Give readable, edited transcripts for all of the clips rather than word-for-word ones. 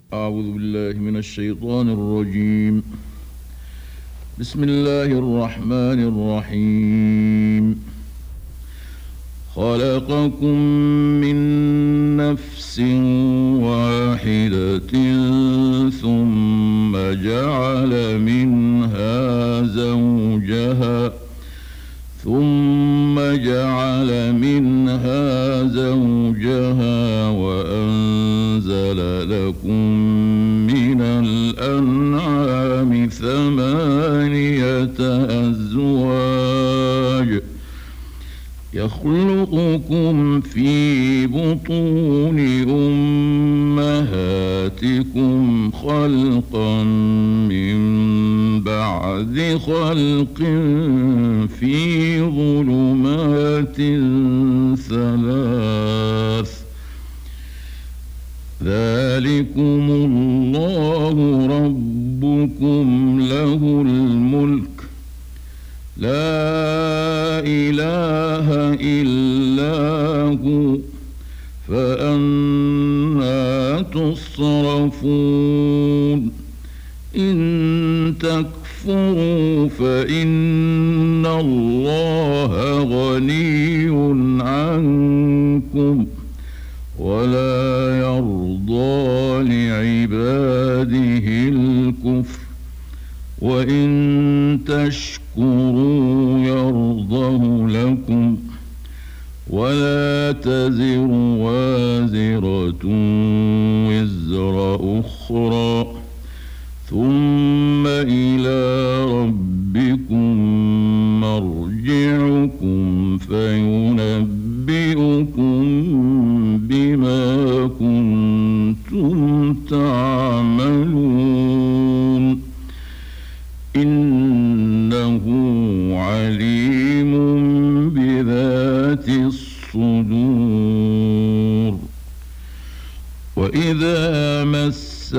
أعوذ بالله من الشيطان الرجيم. بسم الله الرحمن الرحيم. خلقكم من نفس واحدة ثم جعل منها زوجها وأنزل لكم من الأنعام 8 أزواج يخلقكم في بطون أمهاتكم خلقا من بعد خلق في ظلمات 3. ذلكم الله ربكم له الملك لا إله إلا هو فأنى تصرفون. إن تكفروا فإن الله غني عنكم ولا يرضى لعباده الكفر وإن تشكروا يرضه لكم ولا تزر وازرة وزر أخرى ثم إلى ربكم مرجعكم فينبئكم بما كنتم تعملون. إنه عليم بذات الصدور. وإذا مس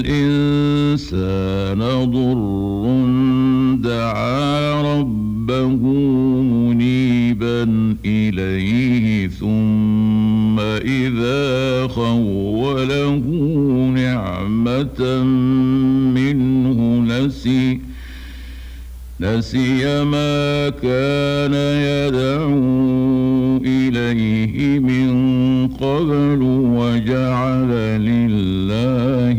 الإنسان ضر دعا ربه منيبا إليه ثم إذا خوله نعمة منه نسي ما كان يدعو إليه من قبل وجعل لله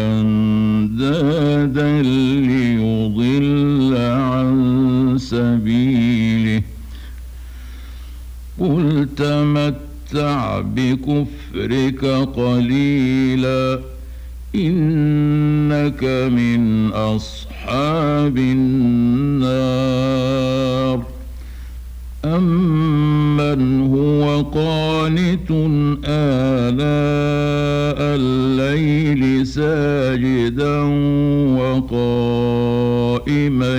أندادا ليضل عن سبيله. قل تمتع بكفرك قليلا إنك من أصحاب النار. أمن هو قانت آلاء الليل ساجدا وقائما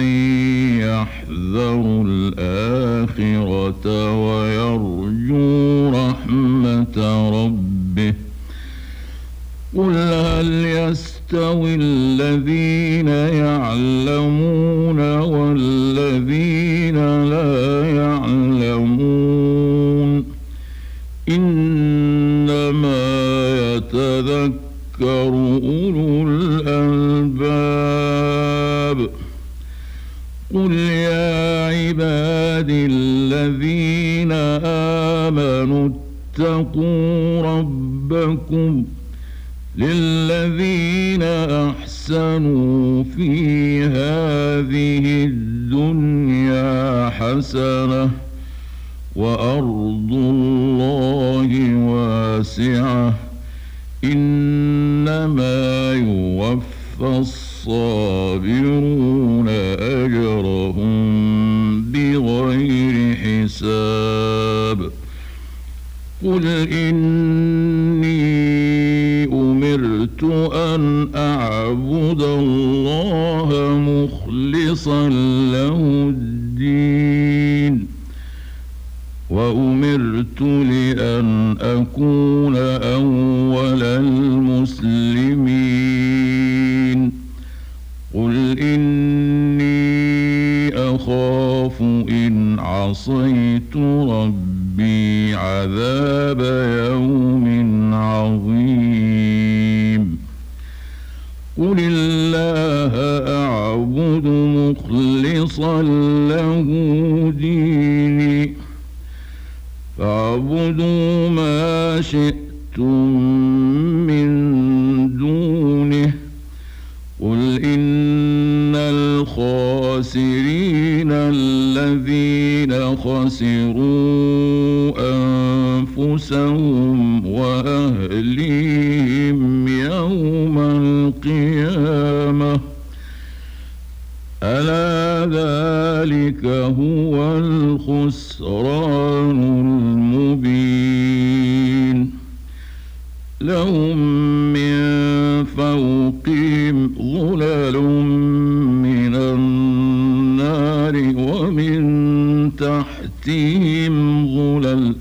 يحذر الآخرة ويرجو رحمة ربه. قل هل يستوي الذين يعلمون والذين لا يعلمون إنما يتذكر أولو الألباب. قل يا عبادي الذين آمنوا اتقوا ربكم للذين أحسنوا في هذه الدنيا حسنة وأرض الله واسعة إنما يوفى الصابرون أجرهم بغير حساب. قل إني أمرت أن أعبد الله مخلصا له الدين وأمرت لأن أكون أول المسلمين. قل إني أخاف إن عصيت ربي عذاب يوم عظيم. قل الله أعبد مخلصا له ديني فاعبدوا ما شئتم من دونه قل إن الخاسرين الذين خسروا أنفسهم وأهليهم يوم القيامة ألا ذلك هو الخسران المبين لهم من فوقهم ظلل من النار ومن تحتهم ظلل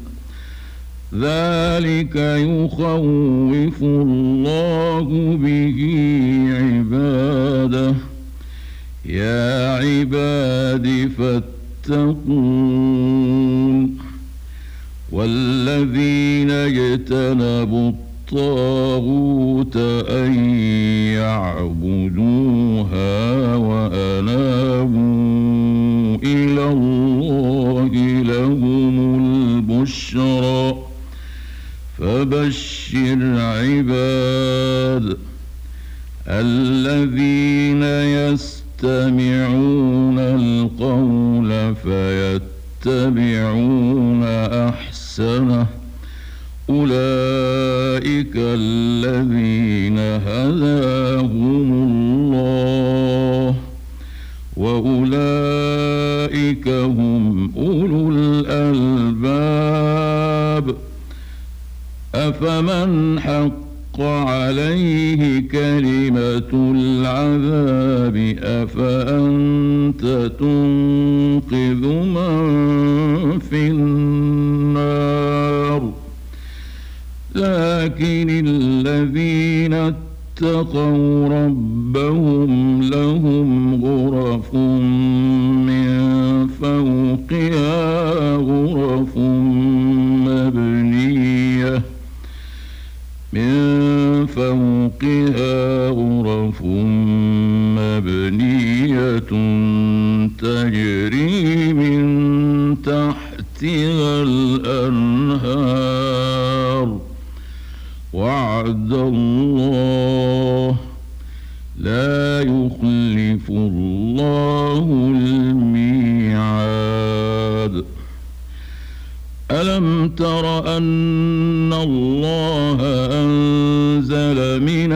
ذلك يخوف الله به عباده يا عباد فاتقون والذين اجتنبوا الطاغوت أن يعبدوها وأنابوا إلى الله لهم البشرى فبشر عباد الذين يستمعون القول فيتبعون أحسنه أولئك الذين هداهم الله وأولئك هم أولو الألباب أفمن حق عليه كلمة العذاب أفأنت تنقذ من في النار لكن الذين اتقوا ربهم لهم غرف من فوقها غرف مبنية تجري من تحتها الأنهار وعد الله لا يخلف الله الميعاد ألم تر أن الله أنزل من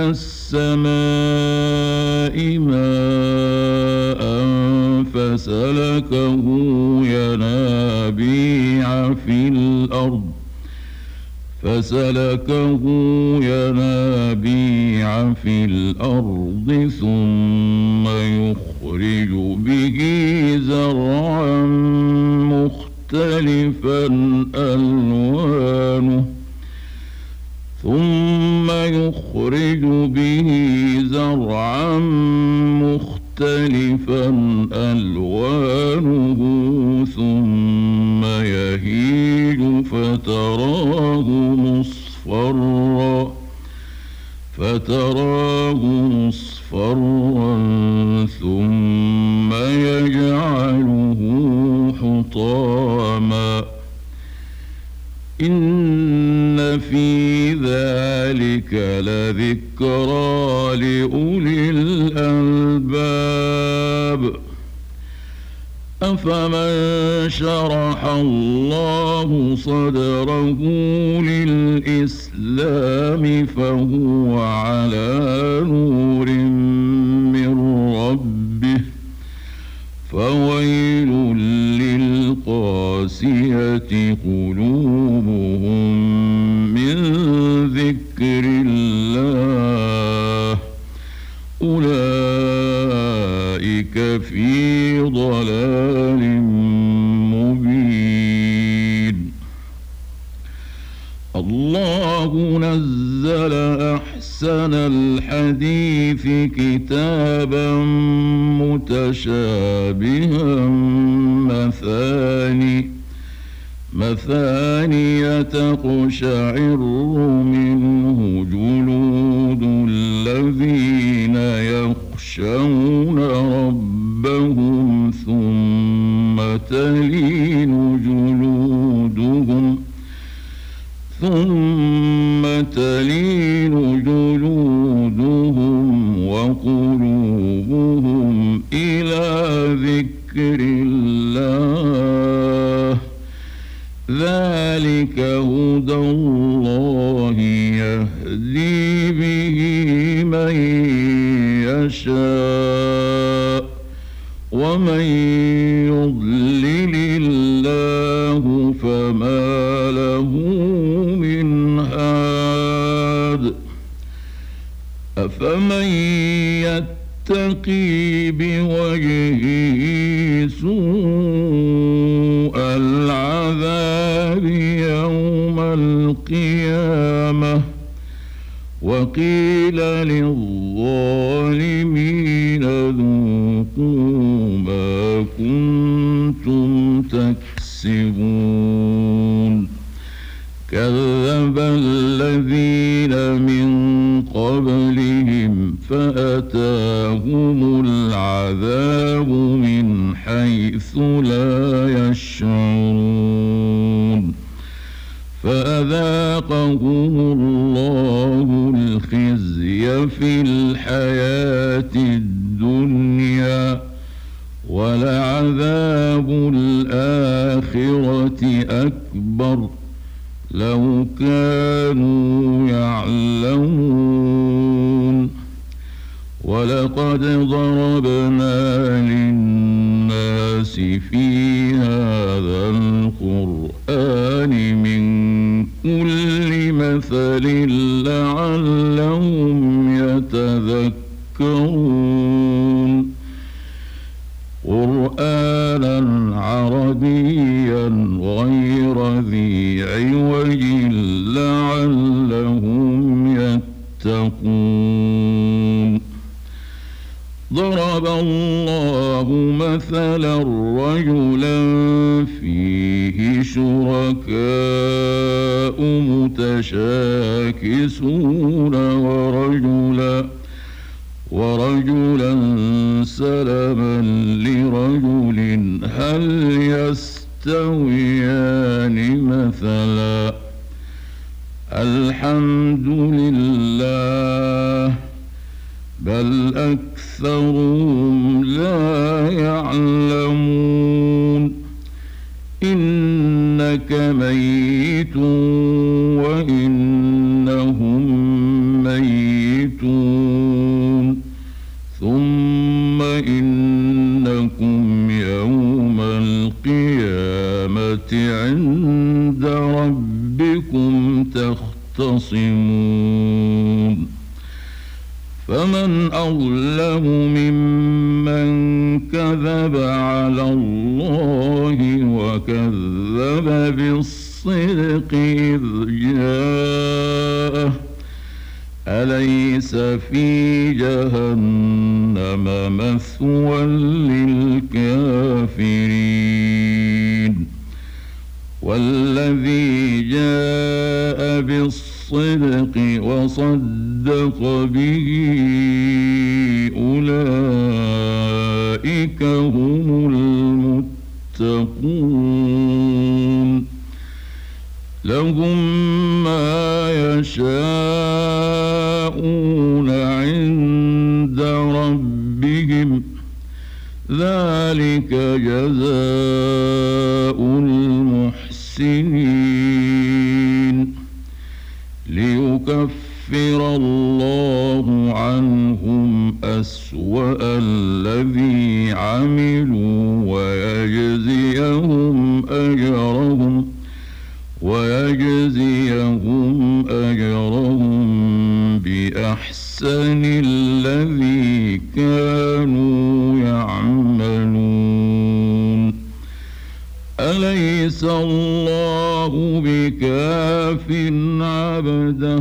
السماء ماء فسلكه ينابيع في الأرض ثم يخرج به زرعا مختلفا ألوانه ثم يهيج فتراه مصفرا ثم يجعله حطاما إن في ذلك لذكرى لأولي الألباب أفمن شرح الله صدره للإسلام فهو على نور من ربه فويل للقاسية قلوبهم من ذكر الله أولئك في ضلال مبين الله نزل أحسن الحديث كتابا مثانية تقشعر منه جلود الذين يخشون ربهم ثم تلين جلودهم وقلوبهم إلى ذكر الله ذلك هدى الله يهدي به من يشاء ومن يضلل الله فما له من هاد أفمن يتقي بوجهه سوء العذاب يوم القيامة وقيل للظالمين ذوقوا ما كنتم تكسبون كذب الذين من قبلهم فأتاهم العذاب من حيث لا يشعرون فأذاقهم الله الخزي في الحياة الدنيا ولعذاب الآخرة أكبر لو كانوا يعلمون ولقد ضربنا للناس في هذا القرآن من كل مثل لعلهم يتذكرون قرآنا عربيا غير ذي عوج لعلهم يتقون ضرب الله مثلا رجلا فيه شركاء متشاكسون ورجلا سلما لرجل هل يستويان مثلا الحمد لله بل أكثرهم لا يعلمون إنك ميت وإنهم ميتون ثم إنكم يوم القيامة عند ربكم تختصمون فمن أظلم ممن كذب على الله وكذب بالصدق إذ جاءه أليس في جهنم مثوى للكافرين والذي جاء بالصدق وصدق به أولئك هم المتقون لهم ما يشاءون عند ربهم ذلك جزاء المحسنين ليكفر الله عنهم أسوأ الذي عملوا ويجزيهم أجرهم بأحسن الذي كانوا يعملون أليس الله بكاف عبده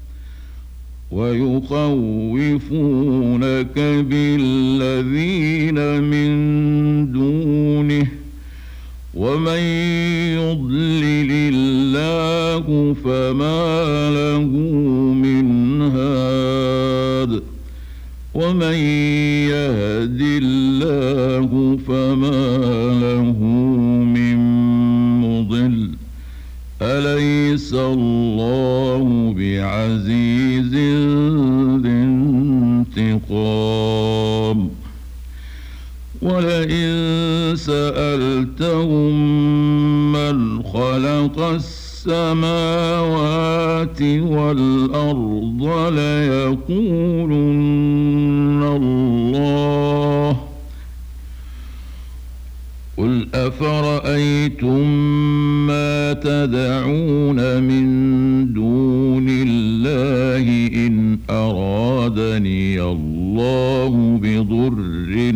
ويخوفونك بالذين من دونه ومن يضلل الله فما له من هاد ومن يهد الله فما له من مضل أليس الله بعزيز ذي انتقام ولئن سألتهم من خلق السماوات والأرض ليقولن الله قل أفرأيتم ما تدعون من دون الله إن أرادني الله بضر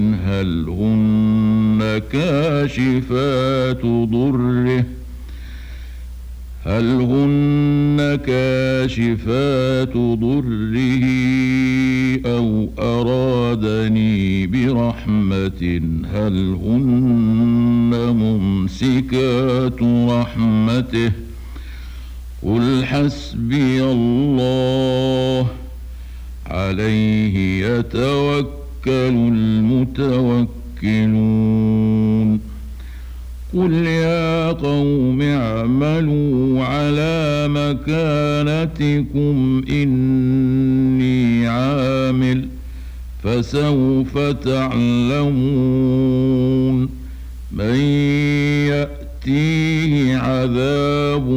هل هن كاشفات ضره أو أرادني برحمة هل هن ممسكات رحمته قل حسبي الله عليه يتوكل المتوكلون قل يا قوم اعملوا على مكانتكم إني عامل فسوف تعلمون من يأتيه عذاب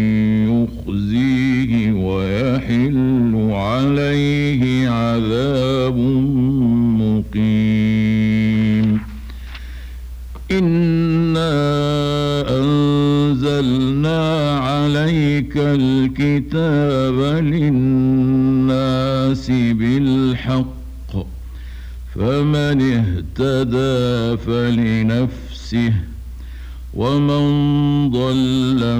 يخزيه ويحل عليه عذاب مقيم إنا أنزلنا عليك الكتاب للناس بالحق فمن اهتدى فلنفسه ومن ضل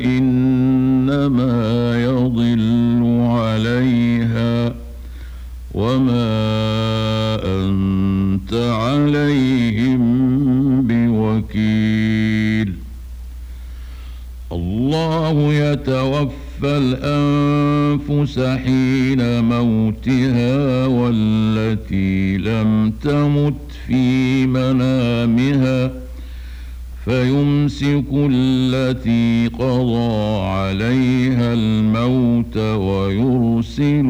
فإنما يضل عليها وما أنت عليهم بوكيل الله يتوفى الأنفس حين موتها والتي لم تمت في منامها فيمسك التي قضى عليها الموت ويرسل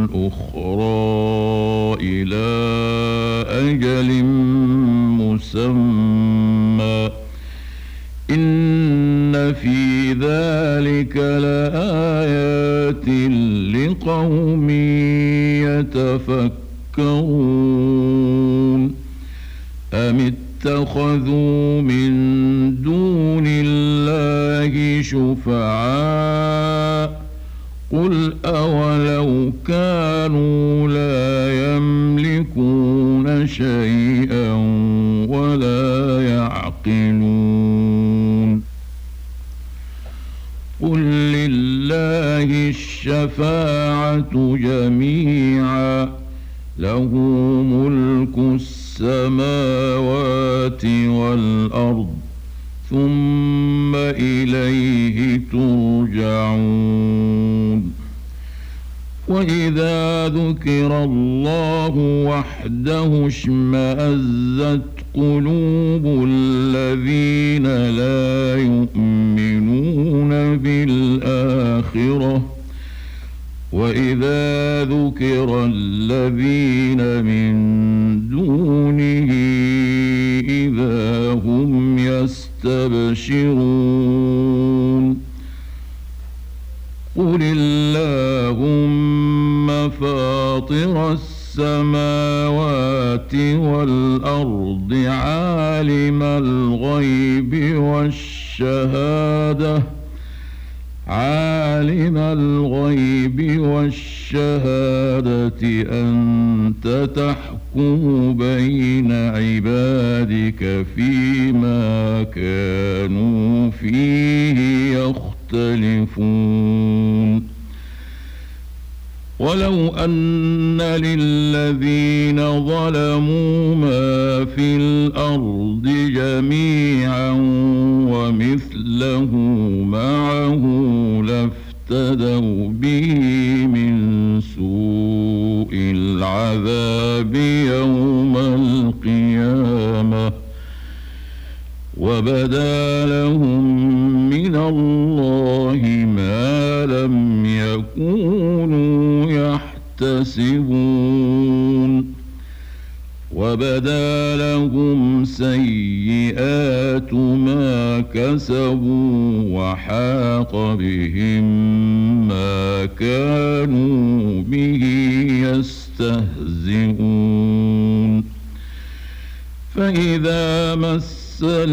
الأخرى إلى أجل مسمى إن في ذلك لآيات لقوم يتفكرون أم اتخذوا من دون الله شفعاء قل أولو كانوا لا يملكون شيئا ولا يعقلون قل لله الشفاعة جميعا له ملك السماوات والأرض ثم إليه ترجعون وإذا ذكر الله وحده اشمأزت قلوب الذين لا يؤمنون بالآخرة وإذا ذكر الذين من دونه إذا هم يستبشرون قل اللهم فاطر السماوات والأرض عالم الغيب والشهادة أنت تحكم بين عبادك فيما كانوا فيه يختلفون ولو أن للذين ظلموا ما في الأرض جميعا ومثله معه لافتدوا به من سوء العذاب يوم القيامة وبدا لهم من الله ما لم يكونوا يحتسبون وبدا لهم سيئات ما كسبوا وحاق بهم ما كانوا به يستهزئون فإذا مس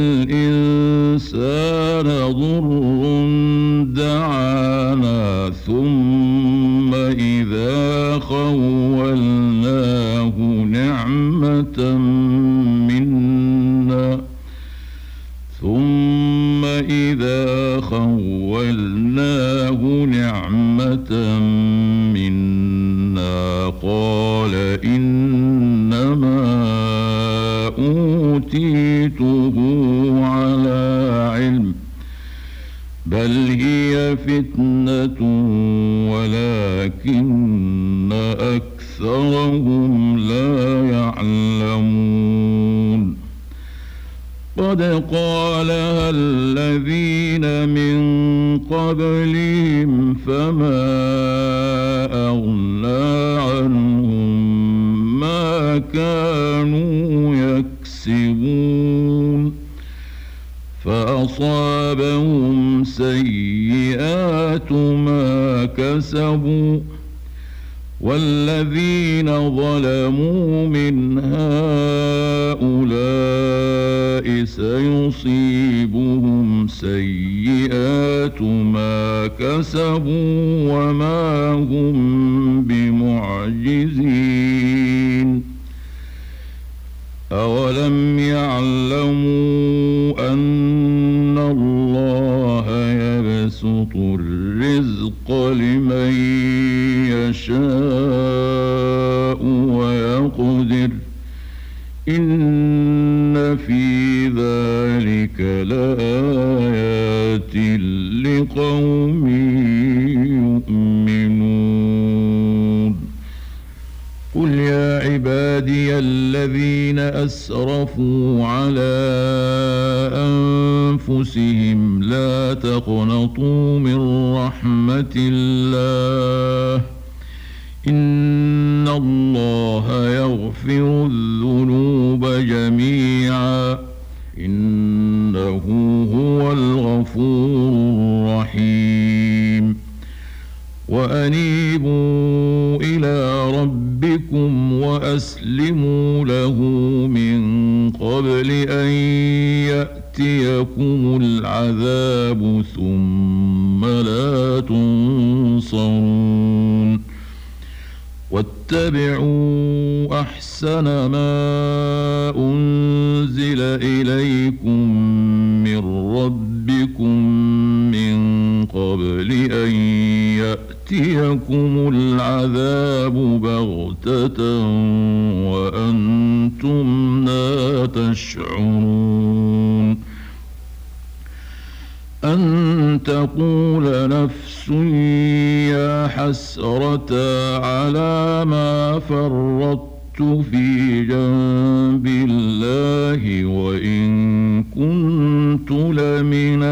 الإنسان ضر دعانا ثم إذا خولناه نعمة منا قال إنما أوتيته على علم بل هي فتنة ولكن أكثرهم لا يعلمون قد قالها الذين من قبلهم فما أغنى عنهم ما كانوا يكسبون فأصابهم سيئات ما كسبوا والذين ظلموا من هؤلاء سيصيبهم سيئات ما كسبوا وما هم بمعجزين أولم يعلموا أن الله يبسط الرزق لمن يشاء ويقدر إن في ذلك لآيات لقوم يؤمنون قل يا عبادي الذين أسرفوا على أنفسهم لا تقنطوا من رحمة الله إن الله يغفر الذنوب جميعا إنه هو الغفور الرحيم وأنيبوا إلى ربكم وأسلموا له من قبل أن يأتيكم العذاب ثم لا تنصرون واتبعوا أحسن ما أنزل إليكم من ربكم من قبل أن يأتيكم العذاب بغتة وأنتم لا تشعرون أن تقول نفس يا حسرة على ما فرطت في جنب الله وإن كنت لمن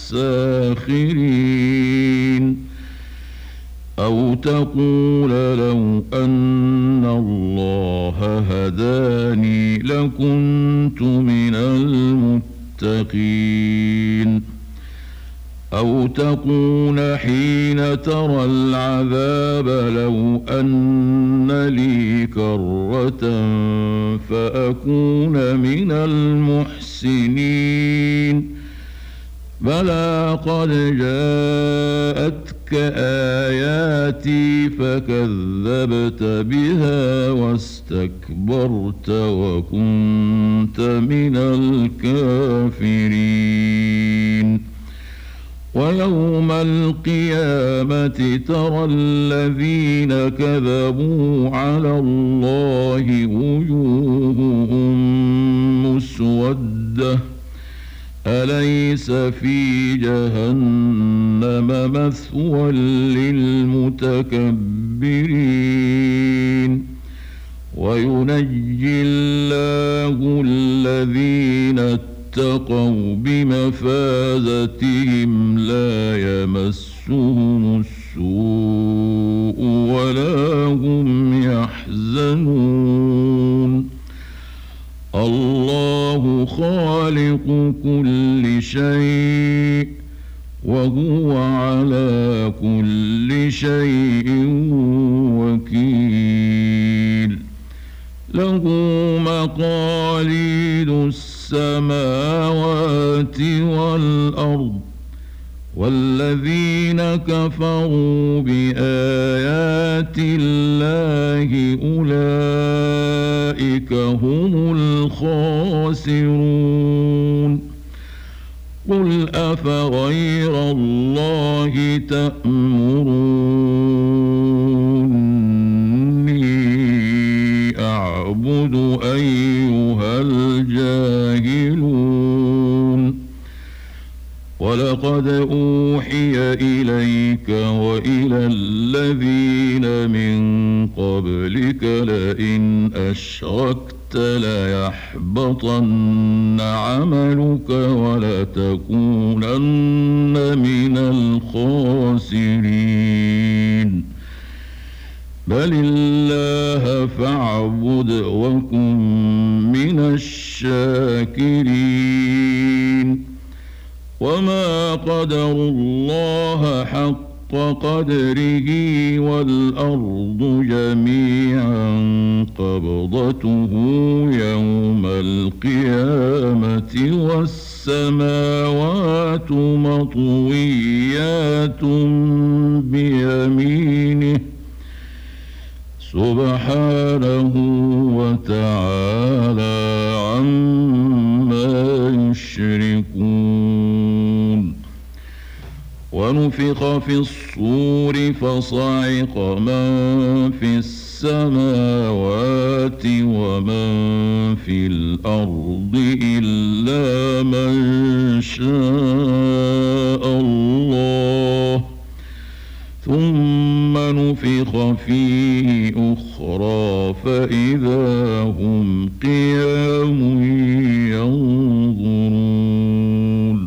الساخرين أو تقول لو أن الله هداني لكنت من المتقين أو تقول حين ترى العذاب لو أن لي كرة فأكون من المحسنين بلى قد جاءتك آياتي فكذبت بها واستكبرت وكنت من الكافرين ويوم القيامة ترى الذين كذبوا على الله وجوههم مسودة أليس في جهنم مثوى للمتكبرين وينجي الله الذين اتقوا بمفازتهم لا يمسهم السوء ولا هم يحزنون الله خالق كل شيء وهو على كل شيء وكيل له مقاليد السماوات والأرض والذين كفروا بآيات الله أولئك هم الخاسرون قل أفغير الله تأمروني أعبد أيها الجاهلون ولقد أوحي إليك وإلى الذين من قبلك لئن أشركت ليحبطن عملك ولتكونن من الخاسرين بل الله فاعبد وكن من الشاكرين وما قدروا الله حق قدره والأرض جميعا قبضته يوم القيامة والسماوات مطويات بيمينه سبحانه وتعالى عما يشركون ونفخ في الصور فصعق من في السماوات ومن في الأرض إلا من شاء الله ثم نفخ فيه أخرى فإذا هم قيام ينظرون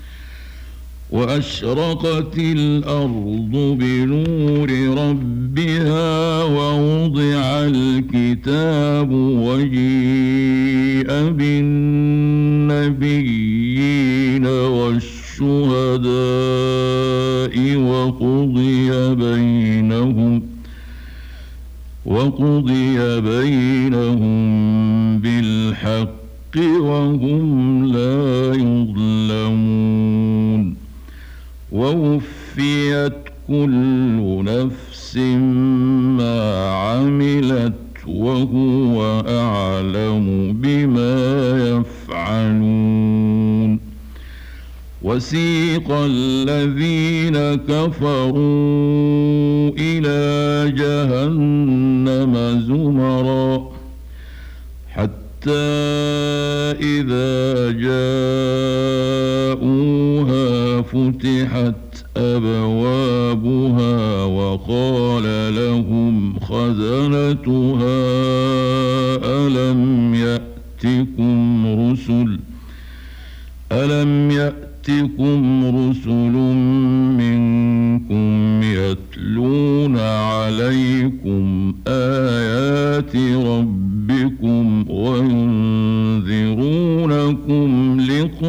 وأشرقت الأرض بنور ربها ووضع الكتاب وجيء بالنبيين والشهداء وقضي بينهم بالحق وهم لا يظلمون ووفيت كل نفس ما عملت وهو أعلم بما يفعلون وسيق الذين كفروا إلى جهنم زمرا حتى إذا جاءوها فتحت أبوابها وقال لهم خزنتها ألم يأتكم رسل منكم يتلون عليكم آيات ربكم وينذرونكم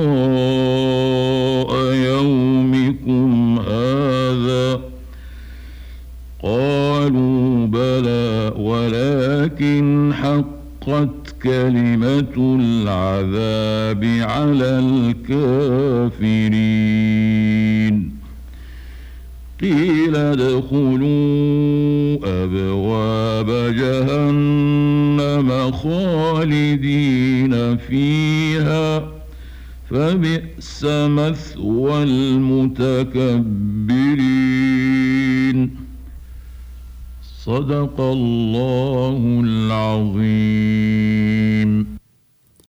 لقاء يومكم هذا قالوا بلى ولكن حقت كلمة العذاب على الكافرين قيل ادخلوا أبواب جهنم خالدين فيها فبئس مثوى المتكبرين. صدق الله العظيم.